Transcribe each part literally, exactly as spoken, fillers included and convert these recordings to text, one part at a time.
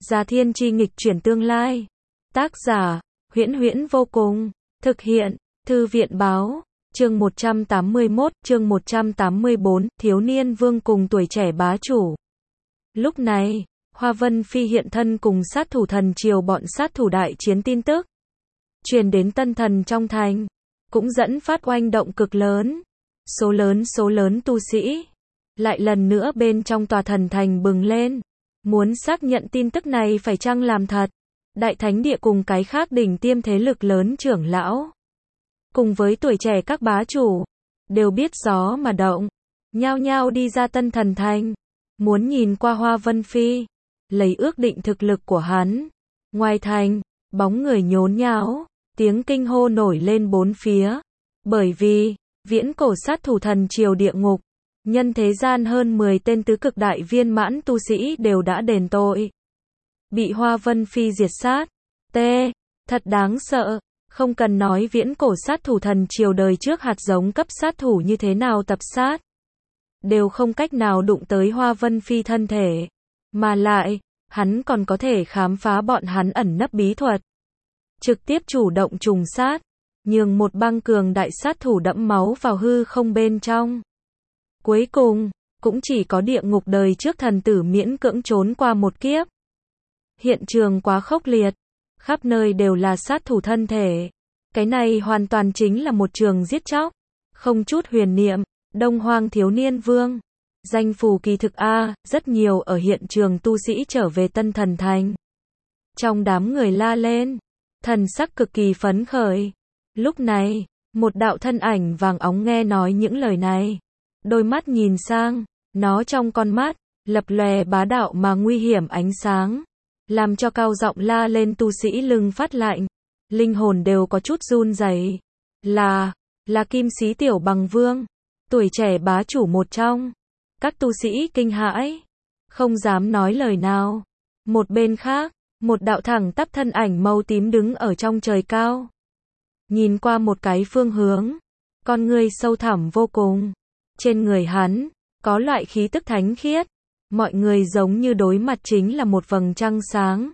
Già thiên chi nghịch chuyển tương lai. Tác giả, Huyễn Huyễn vô cùng. Thực hiện, Thư viện báo. Chương một trăm tám mươi mốt, chương một trăm tám mươi bốn, thiếu niên vương cùng tuổi trẻ bá chủ. Lúc này, Hoa Vân Phi hiện thân cùng sát thủ thần triều bọn sát thủ đại chiến tin tức. Truyền đến tân thần trong thành. Cũng dẫn phát oanh động cực lớn. Số lớn số lớn tu sĩ. Lại lần nữa bên trong tòa thần thành bừng lên. Muốn xác nhận tin tức này phải chăng làm thật. Đại thánh địa cùng cái khác đỉnh tiêm thế lực lớn trưởng lão. Cùng với tuổi trẻ các bá chủ. Đều biết gió mà động. Nhao nhao đi ra tân thần thành. Muốn nhìn qua Hoa Vân Phi. Lấy ước định thực lực của hắn. Ngoài thành, bóng người nhốn nháo. Tiếng kinh hô nổi lên bốn phía. Bởi vì, viễn cổ sát thủ thần triều địa ngục. Nhân thế gian hơn mười tên tứ cực đại viên mãn tu sĩ đều đã đền tội. Bị Hoa Vân Phi diệt sát. T. Thật đáng sợ. Không cần nói viễn cổ sát thủ thần triều đời trước hạt giống cấp sát thủ như thế nào tập sát. Đều không cách nào đụng tới Hoa Vân Phi thân thể. Mà lại, hắn còn có thể khám phá bọn hắn ẩn nấp bí thuật. Trực tiếp chủ động trùng sát. Nhường một băng cường đại sát thủ đẫm máu vào hư không bên trong. Cuối cùng, cũng chỉ có địa ngục đời trước thần tử miễn cưỡng trốn qua một kiếp. Hiện trường quá khốc liệt. Khắp nơi đều là sát thủ thân thể. Cái này hoàn toàn chính là một trường giết chóc. Không chút huyền niệm. Đông Hoang thiếu niên vương. Danh phù kỳ thực A, rất nhiều ở hiện trường tu sĩ trở về tân thần thành. Trong đám người la lên. Thần sắc cực kỳ phấn khởi. Lúc này, một đạo thân ảnh vàng óng nghe nói những lời này. Đôi mắt nhìn sang, nó trong con mắt, lập lòe bá đạo mà nguy hiểm ánh sáng. Làm cho cao giọng la lên tu sĩ lưng phát lạnh. Linh hồn đều có chút run rẩy. Là, là Kim Sĩ Tiểu Bằng Vương. Tuổi trẻ bá chủ một trong. Các tu sĩ kinh hãi. Không dám nói lời nào. Một bên khác, một đạo thẳng tắp thân ảnh màu tím đứng ở trong trời cao. Nhìn qua một cái phương hướng. Con người sâu thẳm vô cùng. Trên người hắn, có loại khí tức thánh khiết. Mọi người giống như đối mặt chính là một vầng trăng sáng.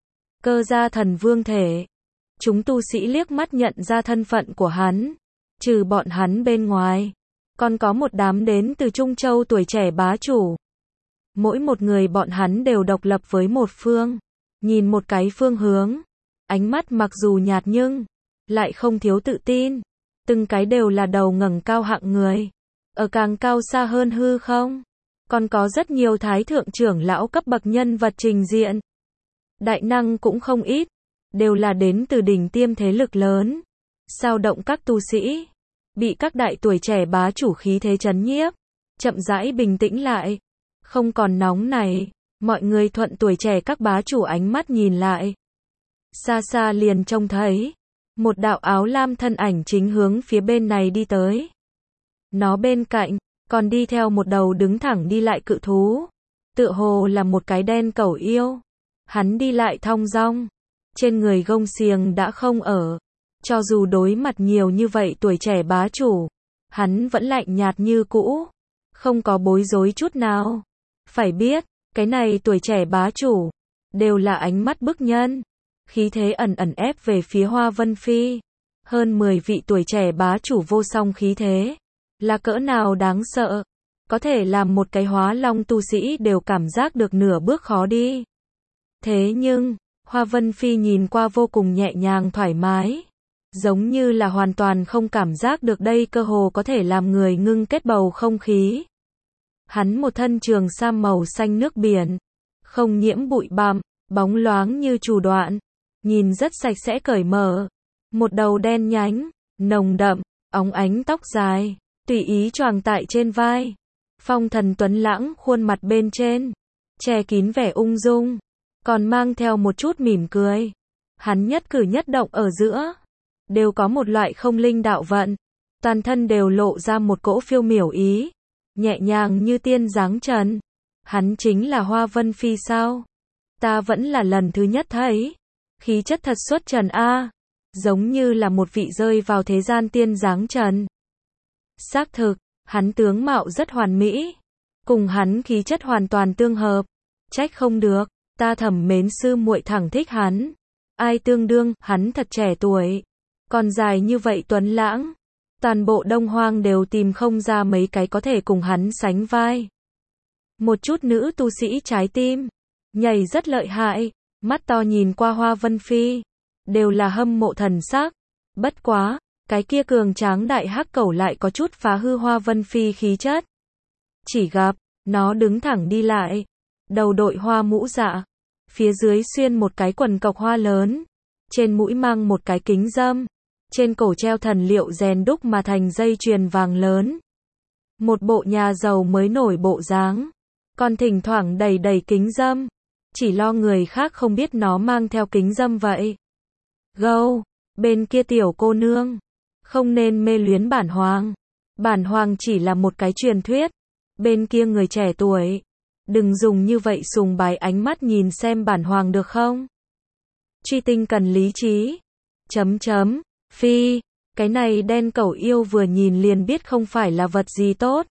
Cơ gia thần vương thể. Chúng tu sĩ liếc mắt nhận ra thân phận của hắn. Trừ bọn hắn bên ngoài. Còn có một đám đến từ Trung Châu tuổi trẻ bá chủ. Mỗi một người bọn hắn đều độc lập với một phương. Nhìn một cái phương hướng. Ánh mắt mặc dù nhạt nhưng lại không thiếu tự tin. Từng cái đều là đầu ngẩng cao hạng người. Ở càng cao xa hơn hư không. Còn có rất nhiều thái thượng trưởng lão cấp bậc nhân vật trình diện. Đại năng cũng không ít. Đều là đến từ đỉnh tiêm thế lực lớn. Sao động các tu sĩ. Bị các đại tuổi trẻ bá chủ khí thế chấn nhiếp. Chậm rãi bình tĩnh lại. Không còn nóng này. Mọi người thuận tuổi trẻ các bá chủ ánh mắt nhìn lại. Xa xa liền trông thấy. Một đạo áo lam thân ảnh chính hướng phía bên này đi tới. Nó bên cạnh, còn đi theo một đầu đứng thẳng đi lại cự thú. Tựa hồ là một cái đen cẩu yêu. Hắn đi lại thong dong. Trên người gông xiềng đã không ở. Cho dù đối mặt nhiều như vậy tuổi trẻ bá chủ. Hắn vẫn lạnh nhạt như cũ. Không có bối rối chút nào. Phải biết, cái này tuổi trẻ bá chủ. Đều là ánh mắt bức nhân. Khí thế ẩn ẩn ép về phía Hoa Vân Phi. Hơn mười vị tuổi trẻ bá chủ vô song khí thế. Là cỡ nào đáng sợ. Có thể làm một cái hóa long tu sĩ đều cảm giác được nửa bước khó đi. Thế nhưng, Hoa Vân Phi nhìn qua vô cùng nhẹ nhàng thoải mái. Giống như là hoàn toàn không cảm giác được đây cơ hồ có thể làm người ngưng kết bầu không khí. Hắn một thân trường sam màu xanh nước biển. Không nhiễm bụi bặm, bóng loáng như chủ đoạn. Nhìn rất sạch sẽ cởi mở. Một đầu đen nhánh, nồng đậm, óng ánh tóc dài. Tùy ý choàng tại trên vai. Phong thần tuấn lãng khuôn mặt bên trên. Che kín vẻ ung dung. Còn mang theo một chút mỉm cười. Hắn nhất cử nhất động ở giữa. Đều có một loại không linh đạo vận. Toàn thân đều lộ ra một cỗ phiêu miểu ý. Nhẹ nhàng như tiên dáng trần. Hắn chính là Hoa Vân Phi sao? Ta vẫn là lần thứ nhất thấy. Khí chất thật xuất trần a. Giống như là một vị rơi vào thế gian tiên dáng trần. Xác thực, hắn tướng mạo rất hoàn mỹ. Cùng hắn khí chất hoàn toàn tương hợp. Trách không được. Ta thầm mến sư muội thẳng thích hắn. Ai tương đương, hắn thật trẻ tuổi. Còn dài như vậy tuấn lãng. Toàn bộ Đông Hoang đều tìm không ra mấy cái có thể cùng hắn sánh vai. Một chút nữ tu sĩ trái tim. Nhảy rất lợi hại. Mắt to nhìn qua Hoa Vân Phi. Đều là hâm mộ thần sắc. Bất quá, cái kia cường tráng đại hắc cẩu lại có chút phá hư Hoa Vân Phi khí chất. Chỉ gặp, nó đứng thẳng đi lại. Đầu đội hoa mũ dạ. Phía dưới xuyên một cái quần cộc hoa lớn. Trên mũi mang một cái kính dâm. Trên cổ treo thần liệu rèn đúc mà thành dây chuyền vàng lớn. Một bộ nhà giàu mới nổi bộ dáng. Còn thỉnh thoảng đầy đầy kính dâm. Chỉ lo người khác không biết nó mang theo kính dâm vậy. Gâu, bên kia tiểu cô nương. Không nên mê luyến bản hoàng. Bản hoàng chỉ là một cái truyền thuyết. Bên kia người trẻ tuổi. Đừng dùng như vậy sùng bái ánh mắt nhìn xem bản hoàng được không? Truy tinh cần lý trí. Chấm chấm. Phi. Cái này đen cẩu yêu vừa nhìn liền biết không phải là vật gì tốt.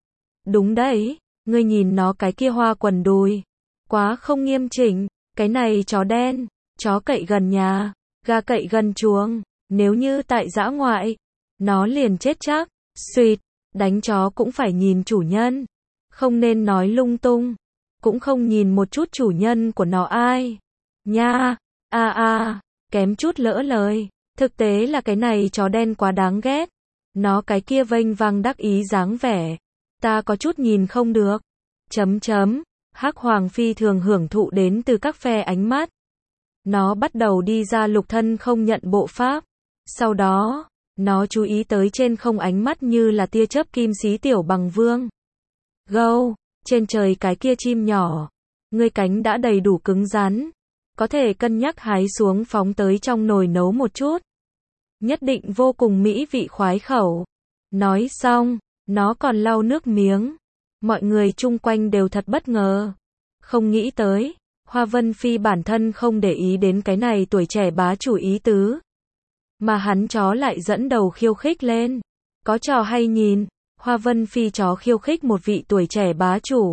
Đúng đấy. Ngươi nhìn nó cái kia hoa quần đùi. Quá không nghiêm chỉnh. Cái này chó đen. Chó cậy gần nhà. Gà cậy gần chuồng. Nếu như tại dã ngoại. Nó liền chết chắc. Xuyệt. Đánh chó cũng phải nhìn chủ nhân. Không nên nói lung tung. Cũng không nhìn một chút chủ nhân của nó ai. Nha. A a. Kém chút lỡ lời. Thực tế là cái này chó đen quá đáng ghét. Nó cái kia vênh vang đắc ý dáng vẻ. Ta có chút nhìn không được. Chấm chấm. Hắc Hoàng phi thường hưởng thụ đến từ các phe ánh mắt. Nó bắt đầu đi ra lục thân không nhận bộ pháp. Sau đó, nó chú ý tới trên không ánh mắt như là tia chớp kim xí tiểu bằng vương. Gâu, trên trời cái kia chim nhỏ. Ngươi cánh đã đầy đủ cứng rắn. Có thể cân nhắc hái xuống phóng tới trong nồi nấu một chút. Nhất định vô cùng mỹ vị khoái khẩu. Nói xong, nó còn lau nước miếng. Mọi người chung quanh đều thật bất ngờ. Không nghĩ tới, Hoa Vân Phi bản thân không để ý đến cái này tuổi trẻ bá chủ ý tứ. Mà hắn chó lại dẫn đầu khiêu khích lên. Có trò hay nhìn, Hoa Vân Phi chó khiêu khích một vị tuổi trẻ bá chủ.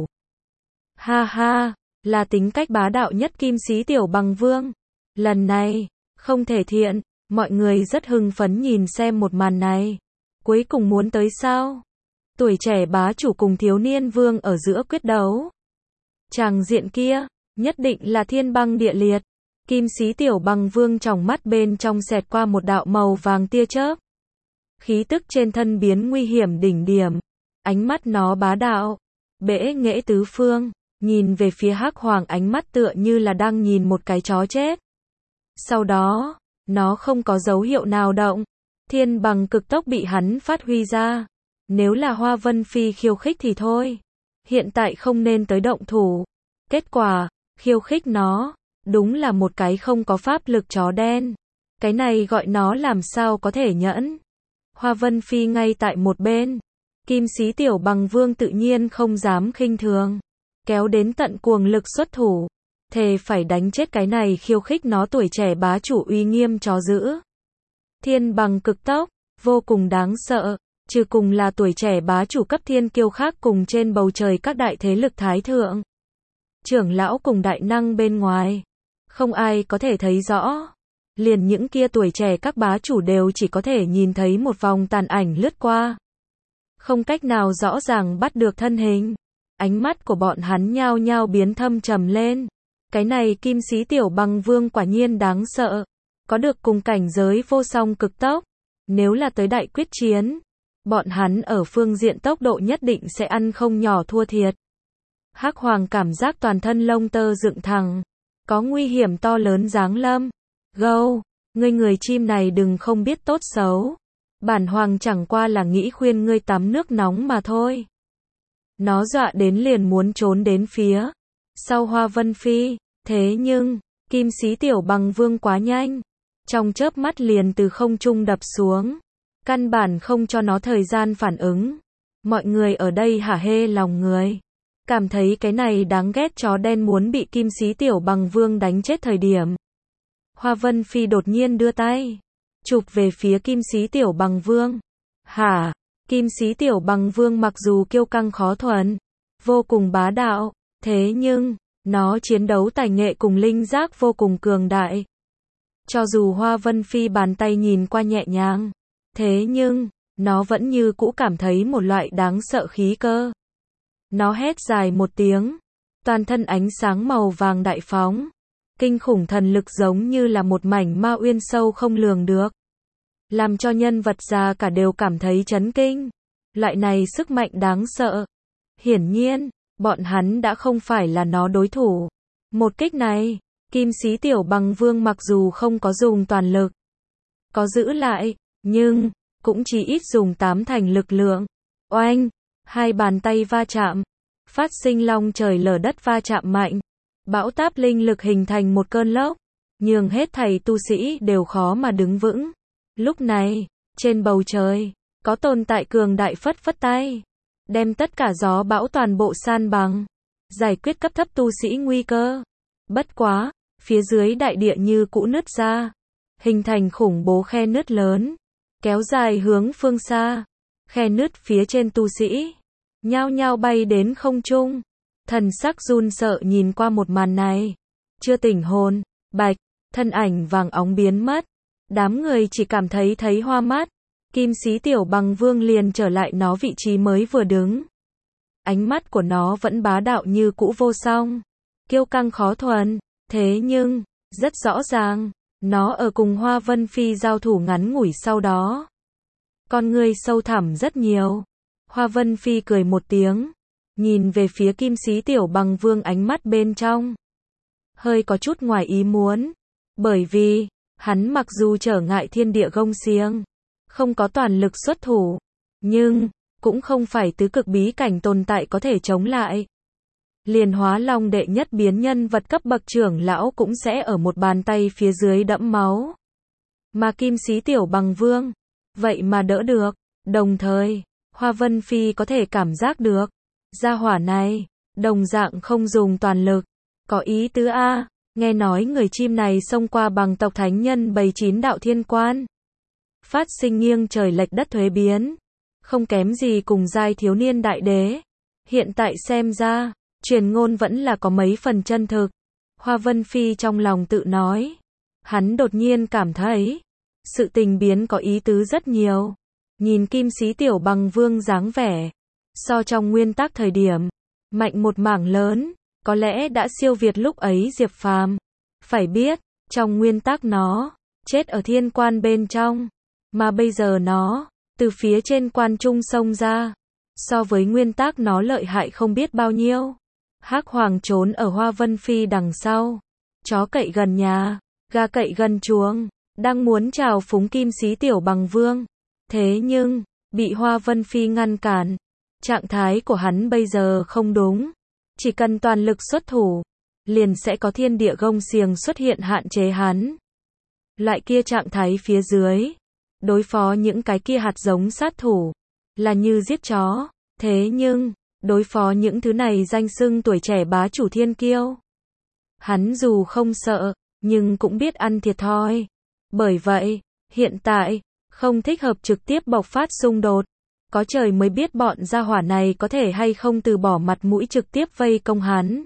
Ha ha, là tính cách bá đạo nhất kim xí tiểu bằng vương. Lần này, không thể thiện, mọi người rất hưng phấn nhìn xem một màn này. Cuối cùng muốn tới sao? Tuổi trẻ bá chủ cùng thiếu niên vương ở giữa quyết đấu. Tràng diện kia, nhất định là thiên băng địa liệt. Kim xí tiểu bằng vương trong mắt bên trong xẹt qua một đạo màu vàng tia chớp. Khí tức trên thân biến nguy hiểm đỉnh điểm. Ánh mắt nó bá đạo. Bẽ nghệ tứ phương. Nhìn về phía Hắc Hoàng ánh mắt tựa như là đang nhìn một cái chó chết. Sau đó, nó không có dấu hiệu nào động. Thiên bằng cực tốc bị hắn phát huy ra. Nếu là Hoa Vân Phi khiêu khích thì thôi. Hiện tại không nên tới động thủ. Kết quả, khiêu khích nó. Đúng là một cái không có pháp lực chó đen. Cái này gọi nó làm sao có thể nhẫn. Hoa Vân Phi ngay tại một bên. Kim xí tiểu bằng vương tự nhiên không dám khinh thường. Kéo đến tận cuồng lực xuất thủ. Thề phải đánh chết cái này khiêu khích nó tuổi trẻ bá chủ uy nghiêm chó dữ. Thiên bằng cực tốc, vô cùng đáng sợ. Trừ cùng là tuổi trẻ bá chủ cấp thiên kiêu khác cùng trên bầu trời các đại thế lực thái thượng. Trưởng lão cùng đại năng bên ngoài. Không ai có thể thấy rõ. Liền những kia tuổi trẻ các bá chủ đều chỉ có thể nhìn thấy một vòng tàn ảnh lướt qua. Không cách nào rõ ràng bắt được thân hình. Ánh mắt của bọn hắn nhao nhao biến thâm trầm lên. Cái này kim xí tiểu bằng vương quả nhiên đáng sợ. Có được cùng cảnh giới vô song cực tốc. Nếu là tới đại quyết chiến, bọn hắn ở phương diện tốc độ nhất định sẽ ăn không nhỏ thua thiệt. Hắc Hoàng cảm giác toàn thân lông tơ dựng thẳng. Có nguy hiểm to lớn giáng lâm. Gâu, ngươi người chim này đừng không biết tốt xấu. Bản hoàng chẳng qua là nghĩ khuyên ngươi tắm nước nóng mà thôi. Nó dọa đến liền muốn trốn đến phía sau Hoa Vân Phi. Thế nhưng, kim xí tiểu bằng vương quá nhanh. Trong chớp mắt liền từ không trung đập xuống. Căn bản không cho nó thời gian phản ứng. Mọi người ở đây hả hê lòng người. Cảm thấy cái này đáng ghét chó đen muốn bị kim xí tiểu bằng vương đánh chết thời điểm. Hoa Vân Phi đột nhiên đưa tay. Chụp về phía kim xí tiểu bằng vương. Hả? Kim xí tiểu bằng vương mặc dù kiêu căng khó thuần. Vô cùng bá đạo. Thế nhưng, Nó chiến đấu tài nghệ cùng linh giác vô cùng cường đại. Cho dù Hoa Vân Phi bàn tay nhìn qua nhẹ nhàng, thế nhưng, nó vẫn như cũ cảm thấy một loại đáng sợ khí cơ. Nó hét dài một tiếng, toàn thân ánh sáng màu vàng đại phóng. Kinh khủng thần lực giống như là một mảnh ma uyên sâu không lường được. Làm cho nhân vật già cả đều cảm thấy chấn kinh. Loại này sức mạnh đáng sợ. Hiển nhiên, bọn hắn đã không phải là nó đối thủ. Một kích này, Kim Sĩ Tiểu Bằng Vương mặc dù không có dùng toàn lực, có giữ lại, nhưng cũng chỉ ít dùng tám thành lực lượng. Oanh, hai bàn tay va chạm, phát sinh long trời lở đất va chạm mạnh. Bão táp linh lực hình thành một cơn lốc, nhường hết thảy tu sĩ đều khó mà đứng vững. Lúc này, trên bầu trời, có tồn tại cường đại phất phất tay, đem tất cả gió bão toàn bộ san bằng, giải quyết cấp thấp tu sĩ nguy cơ. Bất quá, phía dưới đại địa như cũ nứt ra, hình thành khủng bố khe nứt lớn, kéo dài hướng phương xa. Khe nứt phía trên tu sĩ, nhao nhao bay đến không trung. Thần sắc run sợ nhìn qua một màn này. Chưa tỉnh hồn, bạch, thân ảnh vàng óng biến mất. Đám người chỉ cảm thấy thấy hoa mắt. Kim Sĩ Tiểu Bằng Vương liền trở lại nó vị trí mới vừa đứng. Ánh mắt của nó vẫn bá đạo như cũ vô song, kiêu căng khó thuần. Thế nhưng, rất rõ ràng, nó ở cùng Hoa Vân Phi giao thủ ngắn ngủi sau đó. Con người sâu thẳm rất nhiều. Hoa Vân Phi cười một tiếng, nhìn về phía Kim Sĩ Tiểu Bằng Vương, ánh mắt bên trong hơi có chút ngoài ý muốn, bởi vì hắn mặc dù trở ngại thiên địa gông xiềng, không có toàn lực xuất thủ, nhưng cũng không phải tứ cực bí cảnh tồn tại có thể chống lại. Liền Hóa Long đệ nhất biến nhân vật cấp bậc trưởng lão cũng sẽ ở một bàn tay phía dưới đẫm máu. Mà Kim Sĩ Tiểu Bằng Vương, vậy mà đỡ được. Đồng thời, Hoa Vân Phi có thể cảm giác được, gia hỏa này, đồng dạng không dùng toàn lực. Có ý tứ a, nghe nói người chim này xông qua bằng tộc thánh nhân bầy chín đạo thiên quan. Phát sinh nghiêng trời lệch đất thuế biến. Không kém gì cùng giai thiếu niên đại đế. Hiện tại xem ra, truyền ngôn vẫn là có mấy phần chân thực. Hoa Vân Phi trong lòng tự nói. Hắn đột nhiên cảm thấy, sự tình biến có ý tứ rất nhiều. Nhìn Kim Sĩ Tiểu Bằng Vương dáng vẻ, so trong nguyên tắc thời điểm, mạnh một mảng lớn, có lẽ đã siêu việt lúc ấy Diệp Phàm. Phải biết, trong nguyên tắc nó, chết ở thiên quan bên trong, mà bây giờ nó, từ phía trên quan trung xông ra, so với nguyên tắc nó lợi hại không biết bao nhiêu. Hắc Hoàng trốn ở Hoa Vân Phi đằng sau, chó cậy gần nhà, gà cậy gần chuồng, đang muốn chào phúng Kim Sĩ Tiểu Bằng Vương. Thế nhưng, bị Hoa Vân Phi ngăn cản. Trạng thái của hắn bây giờ không đúng. Chỉ cần toàn lực xuất thủ, liền sẽ có thiên địa gông xiềng xuất hiện hạn chế hắn. Loại kia trạng thái phía dưới, đối phó những cái kia hạt giống sát thủ, là như giết chó. Thế nhưng, đối phó những thứ này danh xưng tuổi trẻ bá chủ thiên kiêu, hắn dù không sợ, nhưng cũng biết ăn thiệt thòi. Bởi vậy, hiện tại, không thích hợp trực tiếp bộc phát xung đột. Có trời mới biết bọn gia hỏa này có thể hay không từ bỏ mặt mũi trực tiếp vây công hắn.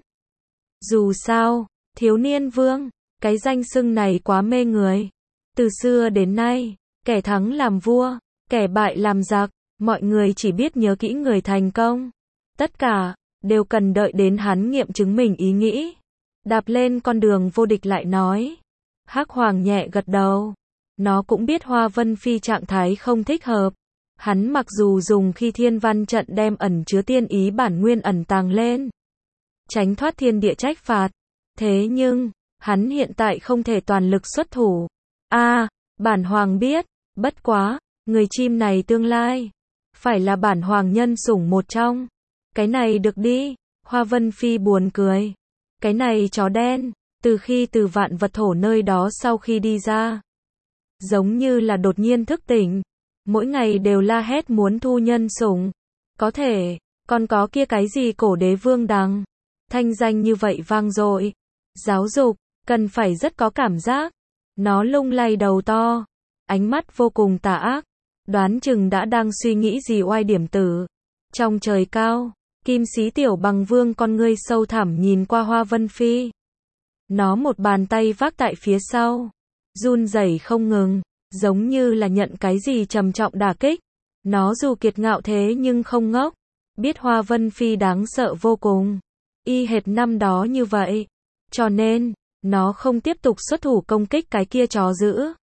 Dù sao, thiếu niên vương, cái danh xưng này quá mê người. Từ xưa đến nay, kẻ thắng làm vua, kẻ bại làm giặc, mọi người chỉ biết nhớ kỹ người thành công. Tất cả, đều cần đợi đến hắn nghiệm chứng mình ý nghĩ. Đạp lên con đường vô địch lại nói. Hắc Hoàng nhẹ gật đầu. Nó cũng biết Hoa Vân Phi trạng thái không thích hợp. Hắn mặc dù dùng khi thiên văn trận đem ẩn chứa tiên ý bản nguyên ẩn tàng lên, tránh thoát thiên địa trách phạt. Thế nhưng, hắn hiện tại không thể toàn lực xuất thủ. a à, bản hoàng biết, bất quá, người chim này tương lai, phải là bản hoàng nhân sủng một trong. Cái này được đi, Hoa Vân Phi buồn cười. Cái này chó đen, từ khi từ vạn vật thổ nơi đó sau khi đi ra, giống như là đột nhiên thức tỉnh. Mỗi ngày đều la hét muốn thu nhân sủng. Có thể, còn có kia cái gì cổ đế vương đằng. Thanh danh như vậy vang dội. Giáo dục, cần phải rất có cảm giác. Nó lung lay đầu to. Ánh mắt vô cùng tà ác. Đoán chừng đã đang suy nghĩ gì oai điểm tử. Trong trời cao, Kim Sĩ Tiểu Bằng Vương con ngươi sâu thẳm nhìn qua Hoa Vân Phi. Nó một bàn tay vác tại phía sau, run rẩy không ngừng, giống như là nhận cái gì trầm trọng đả kích. Nó dù kiệt ngạo thế nhưng không ngốc, biết Hoa Vân Phi đáng sợ vô cùng, y hệt năm đó như vậy, cho nên, nó không tiếp tục xuất thủ công kích cái kia chó dữ.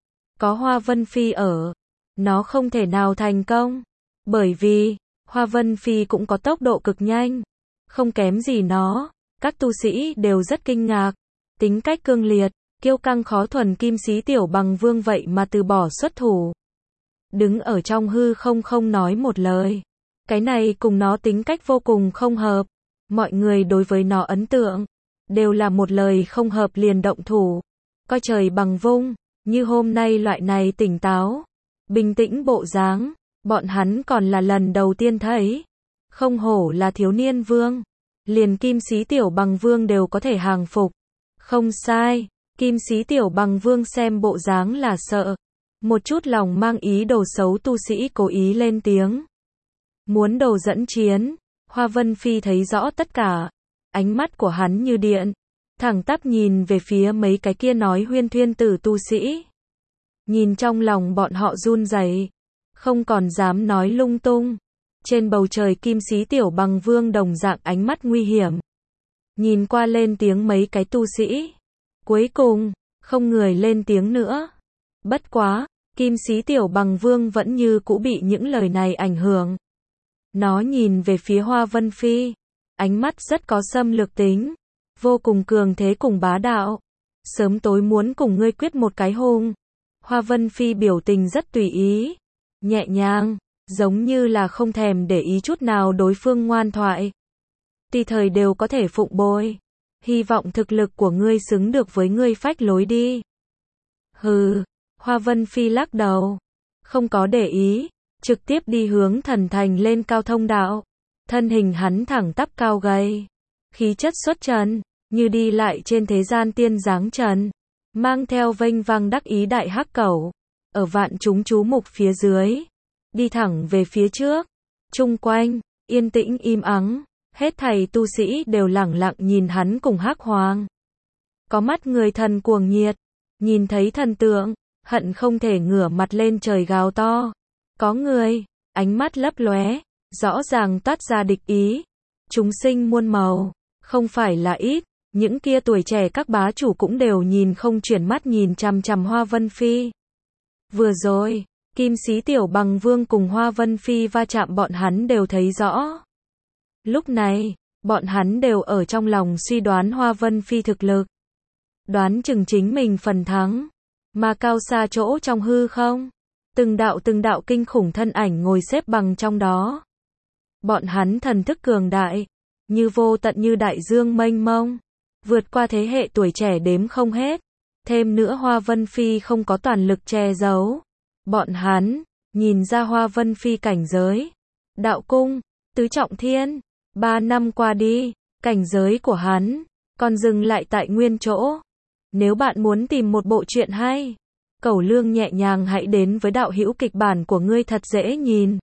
Có Hoa Vân Phi ở, nó không thể nào thành công, bởi vì, Hoa Vân Phi cũng có tốc độ cực nhanh, không kém gì nó, các tu sĩ đều rất kinh ngạc, tính cách cương liệt, kiêu căng khó thuần Kim Sĩ Tiểu Bằng Vương vậy mà từ bỏ xuất thủ. Đứng ở trong hư không không nói một lời. Cái này cùng nó tính cách vô cùng không hợp. Mọi người đối với nó ấn tượng, đều là một lời không hợp liền động thủ. Coi trời bằng vung, như hôm nay loại này tỉnh táo, bình tĩnh bộ dáng, bọn hắn còn là lần đầu tiên thấy. Không hổ là thiếu niên vương, liền Kim Sĩ Tiểu Bằng Vương đều có thể hàng phục. Không sai, Kim Sĩ Tiểu Bằng Vương xem bộ dáng là sợ. Một chút lòng mang ý đồ xấu tu sĩ cố ý lên tiếng. Muốn đồ dẫn chiến, Hoa Vân Phi thấy rõ tất cả. Ánh mắt của hắn như điện, thẳng tắp nhìn về phía mấy cái kia nói huyên thuyên tử tu sĩ. Nhìn trong lòng bọn họ run rẩy, không còn dám nói lung tung. Trên bầu trời Kim Sĩ Tiểu Bằng Vương đồng dạng ánh mắt nguy hiểm. Nhìn qua lên tiếng mấy cái tu sĩ. Cuối cùng, không người lên tiếng nữa. Bất quá, Kim Sĩ Tiểu Bằng Vương vẫn như cũ bị những lời này ảnh hưởng. Nó nhìn về phía Hoa Vân Phi, ánh mắt rất có xâm lược tính, vô cùng cường thế cùng bá đạo. Sớm tối muốn cùng ngươi quyết một cái hôn. Hoa Vân Phi biểu tình rất tùy ý, nhẹ nhàng, giống như là không thèm để ý chút nào đối phương ngoan thoại. Tùy thời đều có thể phụng bồi. Hy vọng thực lực của ngươi xứng được với ngươi phách lối đi. Hừ. Hoa Vân Phi lắc đầu, không có để ý, trực tiếp đi hướng thần thành lên cao thông đạo. Thân hình hắn thẳng tắp cao gầy, khí chất xuất trần, như đi lại trên thế gian tiên dáng trần, mang theo vênh vang đắc ý đại hắc cẩu, ở vạn chúng chú mục phía dưới, đi thẳng về phía trước. Chung quanh, yên tĩnh im ắng, hết thảy tu sĩ đều lẳng lặng nhìn hắn cùng hắc hoàng. Có mắt người thần cuồng nhiệt, nhìn thấy thần tượng, hận không thể ngửa mặt lên trời gào to. Có người, ánh mắt lấp lóe, rõ ràng toát ra địch ý. Chúng sinh muôn màu, không phải là ít, những kia tuổi trẻ các bá chủ cũng đều nhìn không chuyển mắt nhìn chằm chằm Hoa Vân Phi. Vừa rồi, Kim Sĩ Tiểu Bằng Vương cùng Hoa Vân Phi va chạm bọn hắn đều thấy rõ. Lúc này, bọn hắn đều ở trong lòng suy đoán Hoa Vân Phi thực lực. Đoán chừng chính mình phần thắng. Mà cao xa chỗ trong hư không, từng đạo từng đạo kinh khủng thân ảnh ngồi xếp bằng trong đó. Bọn hắn thần thức cường đại, như vô tận như đại dương mênh mông, vượt qua thế hệ tuổi trẻ đếm không hết. Thêm nữa Hoa Vân Phi không có toàn lực che giấu. Bọn hắn, nhìn ra Hoa Vân Phi cảnh giới. Đạo cung, tứ trọng thiên, ba năm qua đi, cảnh giới của hắn, còn dừng lại tại nguyên chỗ. Nếu bạn muốn tìm một bộ truyện hay, Cẩu Lương nhẹ nhàng hãy đến với đạo hữu kịch bản của ngươi thật dễ nhìn.